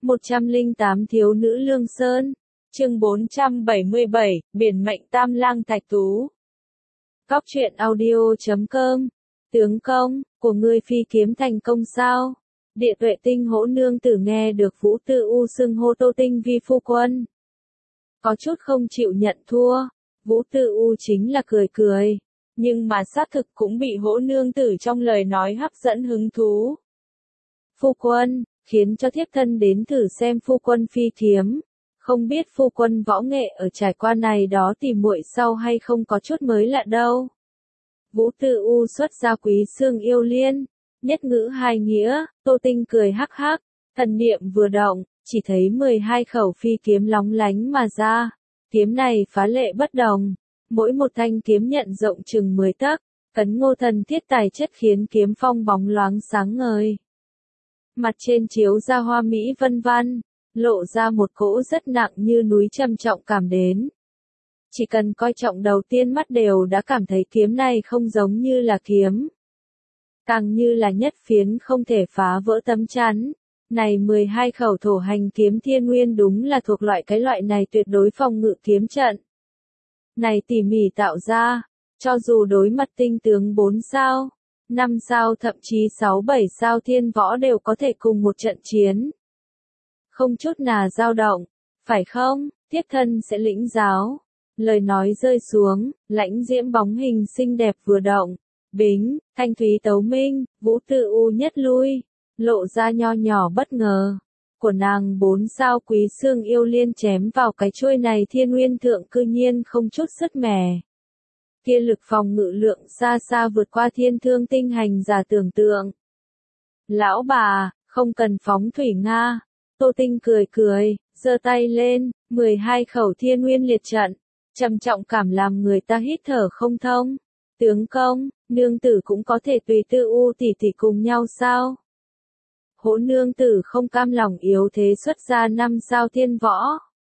108 Thiếu nữ Lương Sơn. Chương 477, Biển mệnh Tam Lang Thạch Tú. Cóc truyện audio.com. Tướng công, của ngươi phi kiếm thành công sao? Địa Tuệ Tinh Hỗ nương tử nghe được Vũ Tư U xưng hô Tô Tinh vi phu quân, có chút không chịu nhận thua. Vũ Tư U chính là cười cười, nhưng mà xác thực cũng bị Hỗ nương tử trong lời nói hấp dẫn hứng thú. Phu quân, khiến cho thiếp thân đến thử xem phu quân phi kiếm. Không biết phu quân võ nghệ ở trải qua này đó tìm muội sau hay không có chút mới lạ đâu. Vũ Tư U xuất ra Quý Xương Yêu Liên, nhất ngữ hai nghĩa. Tô Tinh cười hắc hắc, thần niệm vừa động, chỉ thấy 12 khẩu phi kiếm lóng lánh mà ra. Kiếm này phá lệ bất đồng, mỗi một thanh kiếm nhận rộng chừng 10 tấc, cấn ngô thần thiết tài chất khiến kiếm phong bóng loáng sáng ngời. Mặt trên chiếu ra hoa mỹ vân vân, lộ ra một cỗ rất nặng như núi trầm trọng cảm đến. Chỉ cần coi trọng đầu tiên mắt đều đã cảm thấy kiếm này không giống như là kiếm, càng như là nhất phiến không thể phá vỡ tấm chắn. Này 12 khẩu thổ hành kiếm thiên nguyên đúng là thuộc cái loại này tuyệt đối phòng ngự kiếm trận. Này tỉ mỉ tạo ra, cho dù đối mặt tinh tướng 4 sao, 5 sao thậm chí 6-7 sao thiên võ đều có thể cùng một trận chiến. Không chút nào dao động, phải không? Tiếp thân sẽ lĩnh giáo. Lời nói rơi xuống, lãnh diễm bóng hình xinh đẹp vừa động. Bính, thanh thúy tấu minh, Vũ Tư U nhất lui, lộ ra nho nhỏ bất ngờ. Của nàng 4 sao Quý Xương Yêu Liên chém vào cái chuôi này thiên nguyên thượng cư nhiên không chút sứt mẻ. Kia lực phòng ngự lượng xa xa vượt qua thiên thương tinh hành giả tưởng tượng. Lão bà, không cần phóng thủy Nga. Tô Tinh cười cười, giơ tay lên, 12 khẩu thiên nguyên liệt trận, trầm trọng cảm làm người ta hít thở không thông. Tướng công, nương tử cũng có thể tùy Tư U tỷ tỷ cùng nhau sao? Hỗ nương tử không cam lòng yếu thế xuất ra 5 sao thiên võ.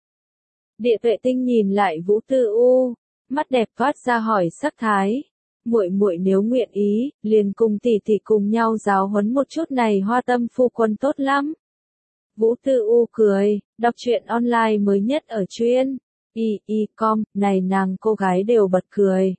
Địa Tuệ Tinh nhìn lại Vũ Tư U, mắt đẹp toát ra hỏi sắc thái. Muội muội nếu nguyện ý, liền cùng tỷ tỷ cùng nhau giáo huấn một chút này hoa tâm phu quân tốt lắm. Vũ Tư U cười, đọc truyện online mới nhất ở chuyên com, này nàng cô gái đều bật cười.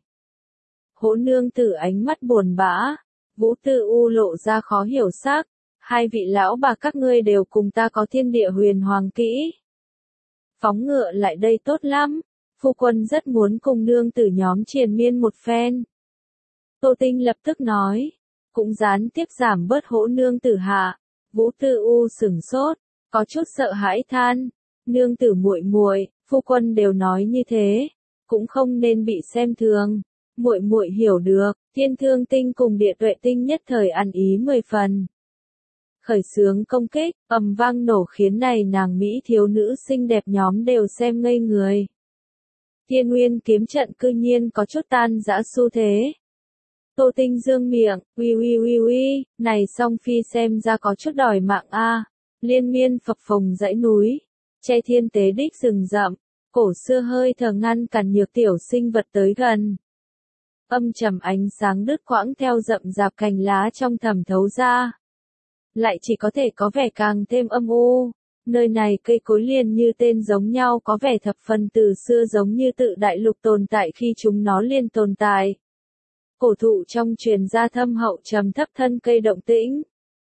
Hỗ nương tử ánh mắt buồn bã, Vũ Tư U lộ ra khó hiểu sắc, hai vị lão bà các ngươi đều cùng ta có thiên địa huyền hoàng kỹ. Phóng ngựa lại đây tốt lắm, phu quân rất muốn cùng nương tử nhóm triền miên một phen. Tô Tinh lập tức nói, cũng gián tiếp giảm bớt hỗ nương tử hạ. Vũ Tư U sửng sốt, có chút sợ hãi than, nương tử muội muội, phu quân đều nói như thế, cũng không nên bị xem thường. Muội muội hiểu được, Thiên Thương Tinh cùng Địa Tuệ Tinh nhất thời ăn ý 10 phần. Khởi xướng công kích, ầm vang nổ khiến này nàng mỹ thiếu nữ xinh đẹp nhóm đều xem ngây người. Thiên Nguyên kiếm trận cư nhiên có chút tan rã xu thế. Tô Tinh dương miệng, uy, này song phi xem ra có chút đòi mạng a. Liên miên phập phồng dãy núi, che thiên tế đích rừng rậm, cổ xưa hơi thở ngăn cản nhược tiểu sinh vật tới gần. Âm trầm ánh sáng đứt quãng theo rậm rạp cành lá trong thầm thấu ra. Lại chỉ có thể có vẻ càng thêm âm u. Nơi này cây cối liền như tên giống nhau có vẻ thập phần từ xưa giống như tự đại lục tồn tại khi chúng nó liên tồn tại. Cổ thụ trong truyền ra thâm hậu trầm thấp thân cây động tĩnh.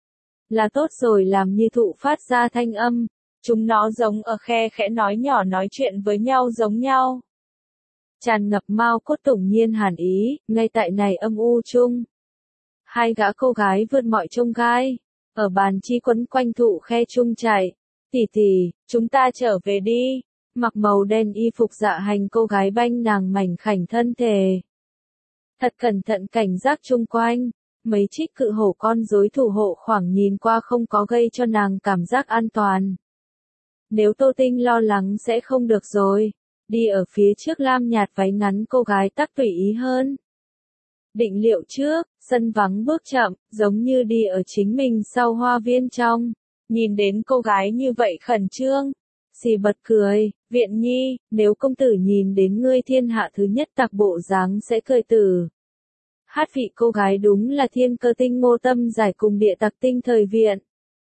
Là tốt rồi làm như thụ phát ra thanh âm, chúng nó giống ở khe khẽ nói nhỏ nói chuyện với nhau giống nhau. Tràn ngập mao cốt tủng nhiên hàn ý, ngay tại này âm u chung. Hai gã cô gái vượt mọi chông gai, ở bàn chi quấn quanh thụ khe chung chạy. Tỷ tỷ, chúng ta trở về đi. Mặc màu đen y phục dạ hành cô gái banh nàng mảnh khảnh thân thể. Thật cẩn thận cảnh giác chung quanh. Mấy trích cự hổ con rối thủ hộ khoảng nhìn qua không có gây cho nàng cảm giác an toàn. Nếu Tô Tinh lo lắng sẽ không được rồi. Đi ở phía trước lam nhạt váy ngắn cô gái tắc tùy ý hơn. Định liệu trước, sân vắng bước chậm, giống như đi ở chính mình sau hoa viên trong. Nhìn đến cô gái như vậy khẩn trương. Xì bật cười, Viện Nhi, nếu công tử nhìn đến ngươi thiên hạ thứ nhất tặc bộ dáng sẽ cười tử. Hát vị cô gái đúng là thiên cơ tinh Ngô Tâm Giải cùng Địa Tặc Tinh thời viện.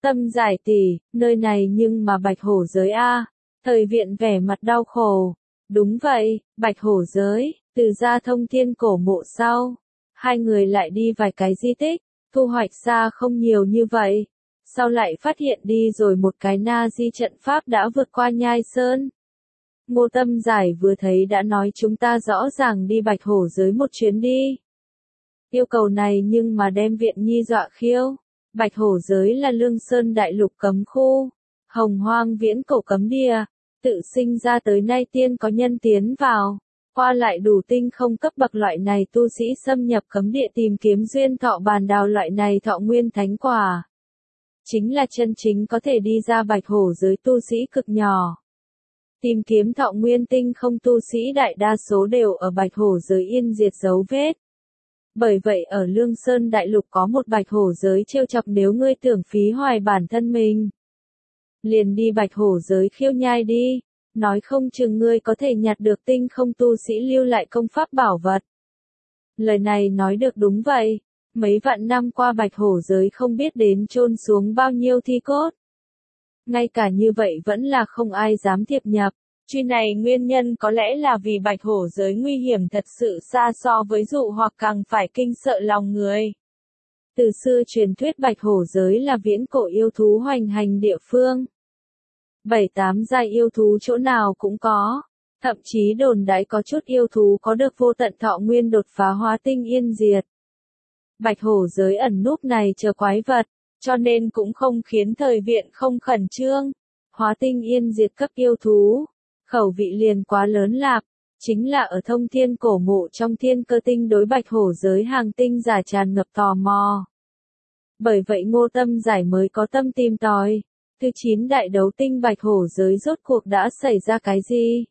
Tâm Giải tỷ, nơi này nhưng mà Bạch Hổ giới a. Thời Viện vẻ mặt đau khổ. Đúng vậy, Bạch Hổ giới, từ ra Thông Thiên cổ mộ sau. Hai người lại đi vài cái di tích, thu hoạch ra không nhiều như vậy. Sau lại phát hiện đi rồi một cái na di trận pháp đã vượt qua Nhai Sơn. Ngô Tâm Giải vừa thấy đã nói chúng ta rõ ràng đi Bạch Hổ giới một chuyến đi. Yêu cầu này nhưng mà đem Viện Nhi dọa khiêu. Bạch Hổ giới là Lương Sơn đại lục cấm khu, Hồng Hoang viễn cổ cấm địa, tự sinh ra tới nay tiên có nhân tiến vào, qua lại đủ tinh không cấp bậc loại này tu sĩ xâm nhập cấm địa tìm kiếm duyên thọ bàn đào loại này thọ nguyên thánh quả. Chính là chân chính có thể đi ra Bạch Hổ giới tu sĩ cực nhỏ. Tìm kiếm thọ nguyên tinh không tu sĩ đại đa số đều ở Bạch Hổ giới yên diệt dấu vết. Bởi vậy ở Lương Sơn đại lục có một Bạch Hổ giới trêu chọc nếu ngươi tưởng phí hoài bản thân mình. Liền đi Bạch Hổ giới khiêu nhai đi, nói không chừng ngươi có thể nhặt được tinh không tu sĩ lưu lại công pháp bảo vật. Lời này nói được đúng vậy, mấy vạn năm qua Bạch Hổ giới không biết đến chôn xuống bao nhiêu thi cốt. Ngay cả như vậy vẫn là không ai dám thiệp nhập. Truy này nguyên nhân có lẽ là vì Bạch Hổ giới nguy hiểm thật sự xa so với dụ hoặc càng phải kinh sợ lòng người. Từ xưa truyền thuyết Bạch Hổ giới là viễn cổ yêu thú hoành hành địa phương. 7-8 giai yêu thú chỗ nào cũng có. Thậm chí đồn đãi có chút yêu thú có được vô tận thọ nguyên đột phá hóa tinh yên diệt. Bạch Hổ giới ẩn núp này chờ quái vật, cho nên cũng không khiến thời Viện không khẩn trương. Hóa tinh yên diệt cấp yêu thú. Khẩu vị liền quá lớn lạc, chính là ở Thông Thiên cổ mộ trong Thiên Cơ tinh đối Bạch Hổ giới hàng tinh giả tràn ngập tò mò. Bởi vậy Ngô Tâm Giải mới có tâm tìm tòi, thứ 9 đại đấu tinh Bạch Hổ giới rốt cuộc đã xảy ra cái gì?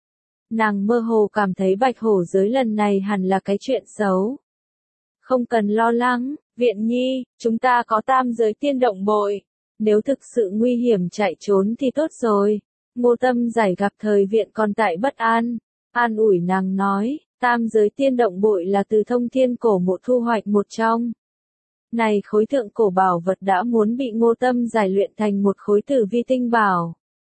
Nàng mơ hồ cảm thấy Bạch Hổ giới lần này hẳn là cái chuyện xấu. Không cần lo lắng, Viện Nhi, chúng ta có tam giới tiên động bội, nếu thực sự nguy hiểm chạy trốn thì tốt rồi. Ngô Tâm Giải gặp thời Viện còn tại bất an, an ủi nàng nói, tam giới tiên động bội là từ Thông Thiên cổ mộ thu hoạch một trong. Này khối thượng cổ bảo vật đã muốn bị Ngô Tâm Giải luyện thành một khối tử vi tinh bảo.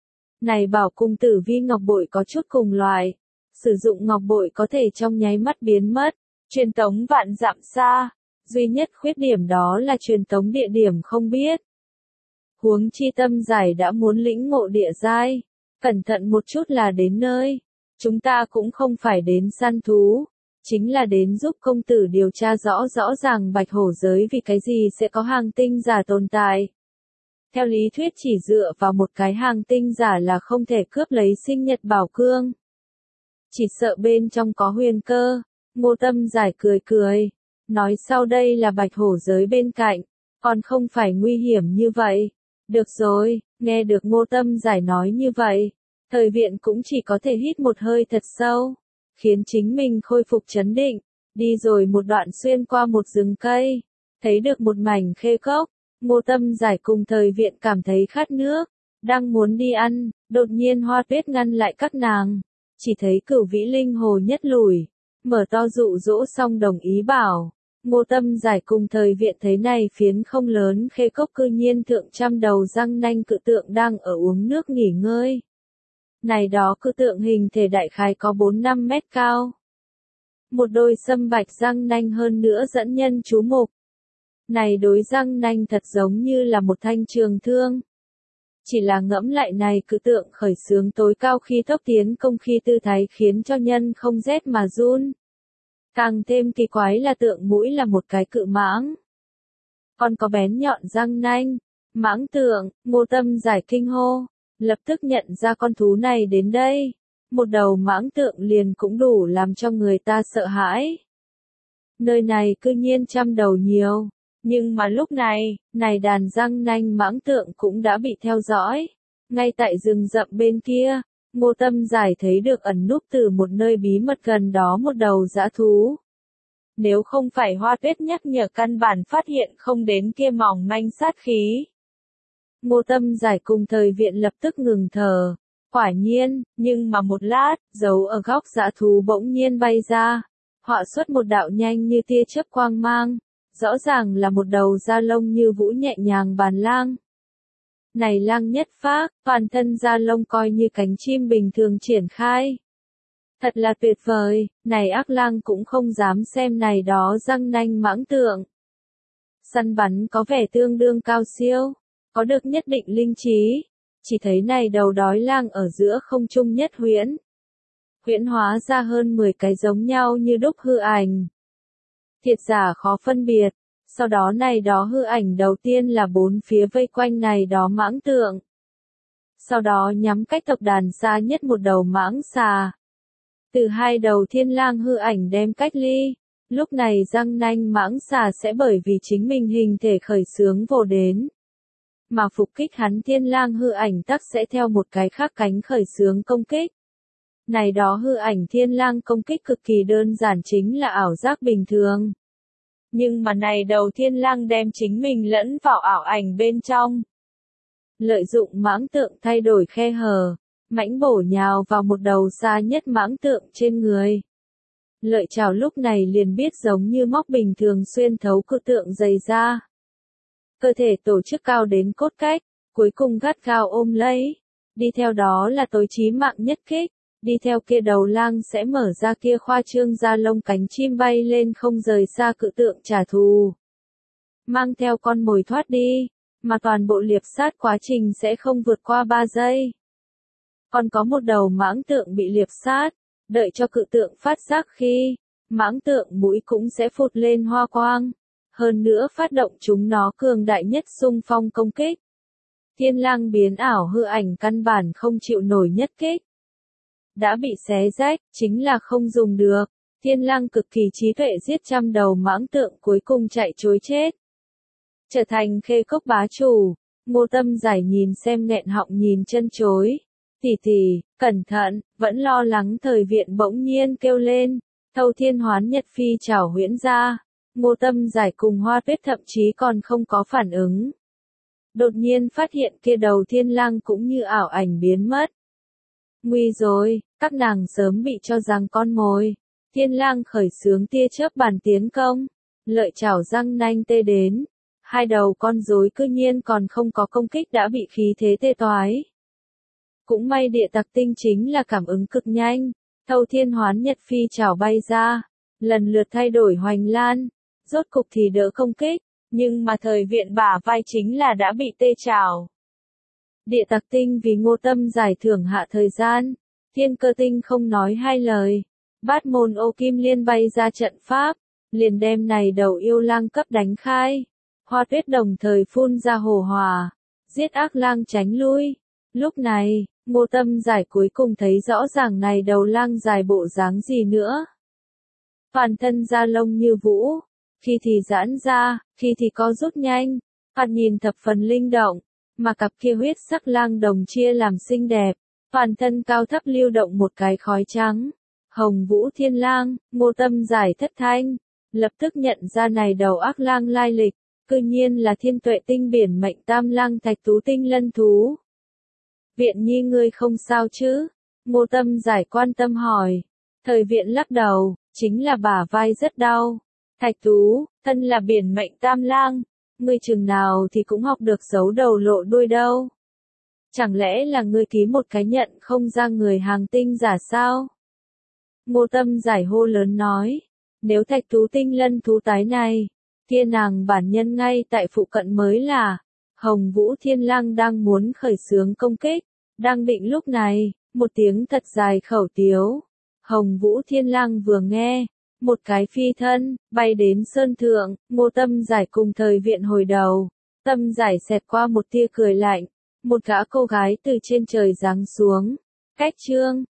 Này bảo cùng tử vi ngọc bội có chút cùng loại, sử dụng ngọc bội có thể trong nháy mắt biến mất, truyền tống vạn dặm xa, duy nhất khuyết điểm đó là truyền tống địa điểm không biết. Huống chi Tâm Giải đã muốn lĩnh ngộ địa giai. Cẩn thận một chút là đến nơi. Chúng ta cũng không phải đến săn thú, chính là đến giúp công tử điều tra rõ ràng Bạch Hổ giới vì cái gì sẽ có hàng tinh giả tồn tại. Theo lý thuyết chỉ dựa vào một cái hàng tinh giả là không thể cướp lấy sinh nhật bảo cương. Chỉ sợ bên trong có huyền cơ. Ngô Tâm Giải cười, nói sau đây là Bạch Hổ giới bên cạnh, còn không phải nguy hiểm như vậy. Được rồi, nghe được Ngô Tâm Giải nói như vậy, thời Viện cũng chỉ có thể hít một hơi thật sâu, khiến chính mình khôi phục trấn định, đi rồi một đoạn xuyên qua một rừng cây, thấy được một mảnh khê cốc, Ngô Tâm Giải cùng thời Viện cảm thấy khát nước, đang muốn đi ăn, đột nhiên Hoa Tuyết ngăn lại các nàng, chỉ thấy Cửu Vĩ Linh Hồ nhất lùi, mở to dụ dỗ xong đồng ý bảo. Ngô Tâm Giải cùng thời Viện thấy này phiến không lớn khê cốc cư nhiên thượng trăm đầu răng nanh cự tượng đang ở uống nước nghỉ ngơi. Này đó cự tượng hình thể đại khái có 4-5 mét cao. Một đôi sâm bạch răng nanh hơn nữa dẫn nhân chú mục. Này đối răng nanh thật giống như là một thanh trường thương. Chỉ là ngẫm lại này cự tượng khởi xướng tối cao khi tốc tiến công khi tư thái khiến cho nhân không rét mà run. Càng thêm kỳ quái là tượng mũi là một cái cự mãng. Còn có bén nhọn răng nanh, mãng tượng, Ngô Tâm Giải kinh hô, lập tức nhận ra con thú này đến đây. Một đầu mãng tượng liền cũng đủ làm cho người ta sợ hãi. Nơi này cư nhiên trăm đầu nhiều, nhưng mà lúc này, này đàn răng nanh mãng tượng cũng đã bị theo dõi. Ngay tại rừng rậm bên kia, Ngô Tâm Giải thấy được ẩn núp từ một nơi bí mật gần đó một đầu dã thú. Nếu không phải Hoa Tuyết nhắc nhở căn bản phát hiện không đến kia mỏng manh sát khí. Ngô Tâm Giải cùng thời Viện lập tức ngừng thở. Quả nhiên, nhưng mà một lát, dấu ở góc dã thú bỗng nhiên bay ra. Họa xuất một đạo nhanh như tia chớp quang mang. Rõ ràng là một đầu da lông như vũ nhẹ nhàng bàn lang. Này lang nhất phác, toàn thân da lông coi như cánh chim bình thường triển khai. Thật là tuyệt vời, này ác lang cũng không dám xem này đó răng nanh mãng tượng. Săn bắn có vẻ tương đương cao siêu, có được nhất định linh trí. Chỉ thấy này đầu đói lang ở giữa không trung nhất huyễn hóa ra hơn 10 cái giống nhau như đúc hư ảnh. Thiệt giả khó phân biệt, sau đó này đó hư ảnh đầu tiên là bốn phía vây quanh này đó mãng tượng. Sau đó nhắm cách tộc đàn xa nhất một đầu mãng xà. Từ hai đầu thiên lang hư ảnh đem cách ly, lúc này răng nanh mãng xà sẽ bởi vì chính mình hình thể khởi xướng vồ đến. Mà phục kích hắn thiên lang hư ảnh tắc sẽ theo một cái khác cánh khởi xướng công kích. Này đó hư ảnh thiên lang công kích cực kỳ đơn giản chính là ảo giác bình thường. Nhưng mà này đầu thiên lang đem chính mình lẫn vào ảo ảnh bên trong. Lợi dụng mãng tượng thay đổi khe hở, mãnh bổ nhào vào một đầu xa nhất mãng tượng trên người. Lợi chảo lúc này liền biết giống như móc bình thường xuyên thấu cự tượng dày ra. Cơ thể tổ chức cao đến cốt cách, cuối cùng gắt gao ôm lấy. Đi theo đó là tối chí mạng nhất kích, đi theo kia đầu lang sẽ mở ra kia khoa trương da lông cánh chim bay lên không rời xa cự tượng trả thù. Mang theo con mồi thoát đi, mà toàn bộ liệp sát quá trình sẽ không vượt qua 3 giây. Còn có một đầu mãng tượng bị liệp sát, đợi cho cự tượng phát giác khi, mãng tượng mũi cũng sẽ phụt lên hoa quang. Hơn nữa phát động chúng nó cường đại nhất xung phong công kích. Thiên lang biến ảo hư ảnh căn bản không chịu nổi nhất kích. Đã bị xé rách, chính là không dùng được. Thiên lang cực kỳ trí tuệ giết trăm đầu mãng tượng cuối cùng chạy trối chết. Trở thành khê cốc bá chủ, Ngô Tâm Giải nhìn xem nghẹn họng nhìn chân chối. Tỷ, cẩn thận, vẫn lo lắng thời viện bỗng nhiên kêu lên. Thâu Thiên Hoán Nhật Phi chảo huyễn ra. Ngô Tâm Giải cùng Hoa Tuyết thậm chí còn không có phản ứng. Đột nhiên phát hiện kia đầu thiên lang cũng như ảo ảnh biến mất. Nguy rồi, các nàng sớm bị cho rằng con mồi. Thiên lang khởi xướng tia chớp bản tiến công. Lợi chảo răng nanh tê đến. Hai đầu con rối cư nhiên còn không có công kích đã bị khí thế tê toái. Cũng may địa tặc tinh chính là cảm ứng cực nhanh. Thâu Thiên Hoán Nhật Phi chảo bay ra. Lần lượt thay đổi hoành lan. Rốt cục thì đỡ công kích. Nhưng mà thời viện bả vai chính là đã bị tê chảo. Địa tặc tinh vì Ngô Tâm Giải thưởng hạ thời gian. Thiên Cơ Tinh không nói hai lời. Bát môn ô kim liên bay ra trận pháp. Liền đem này đầu yêu lang cấp đánh khai. Hoa Tuyết đồng thời phun ra hồ hỏa. Giết ác lang tránh lui. Lúc này, Ngô Tâm Giải cuối cùng thấy rõ ràng này đầu lang dài bộ dáng gì nữa. Toàn thân da lông như vũ. Khi thì giãn ra, khi thì co rút nhanh. Thoạt nhìn thập phần linh động. Mà cặp kia huyết sắc lang đồng chia làm xinh đẹp. Toàn thân cao thấp lưu động một cái khói trắng. Hồng Vũ Thiên Lang, Ngô Tâm Giải thất thanh. Lập tức nhận ra này đầu ác lang lai lịch. Cư nhiên là Thiên Tuệ Tinh biển mệnh tam lang thạch tú tinh lân thú. Viện nhi ngươi không sao chứ? Ngô Tâm Giải quan tâm hỏi. Thời viện lắc đầu, chính là bả vai rất đau. Thạch tú, thân là biển mệnh tam lang. Ngươi chừng nào thì cũng học được giấu đầu lộ đuôi đâu. Chẳng lẽ là ngươi ký một cái nhận không ra người hàng tinh giả sao? Ngô Tâm Giải hô lớn nói. Nếu thạch tú tinh lân thú tái này, kia nàng bản nhân ngay tại phụ cận mới là. Hồng Vũ Thiên Lang đang muốn khởi xướng công kích. Đang định lúc này, một tiếng thật dài khẩu tiếu. Hồng Vũ Thiên Lang vừa nghe. Một cái phi thân, bay đến sơn thượng, Ngô Tâm Giải cùng thời viện hồi đầu. Tâm Giải xẹt qua một tia cười lạnh. Một gã cô gái từ trên trời giáng xuống. Cách chương